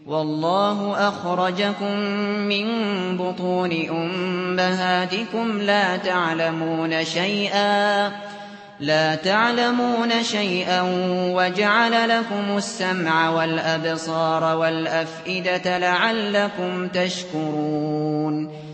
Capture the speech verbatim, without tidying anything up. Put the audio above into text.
والله أخرجكم من بطون أمهاتكم لا تعلمون شيئا لا تعلمون شيئا وجعل لكم السمع والأبصار والأفئدة لعلكم تشكرون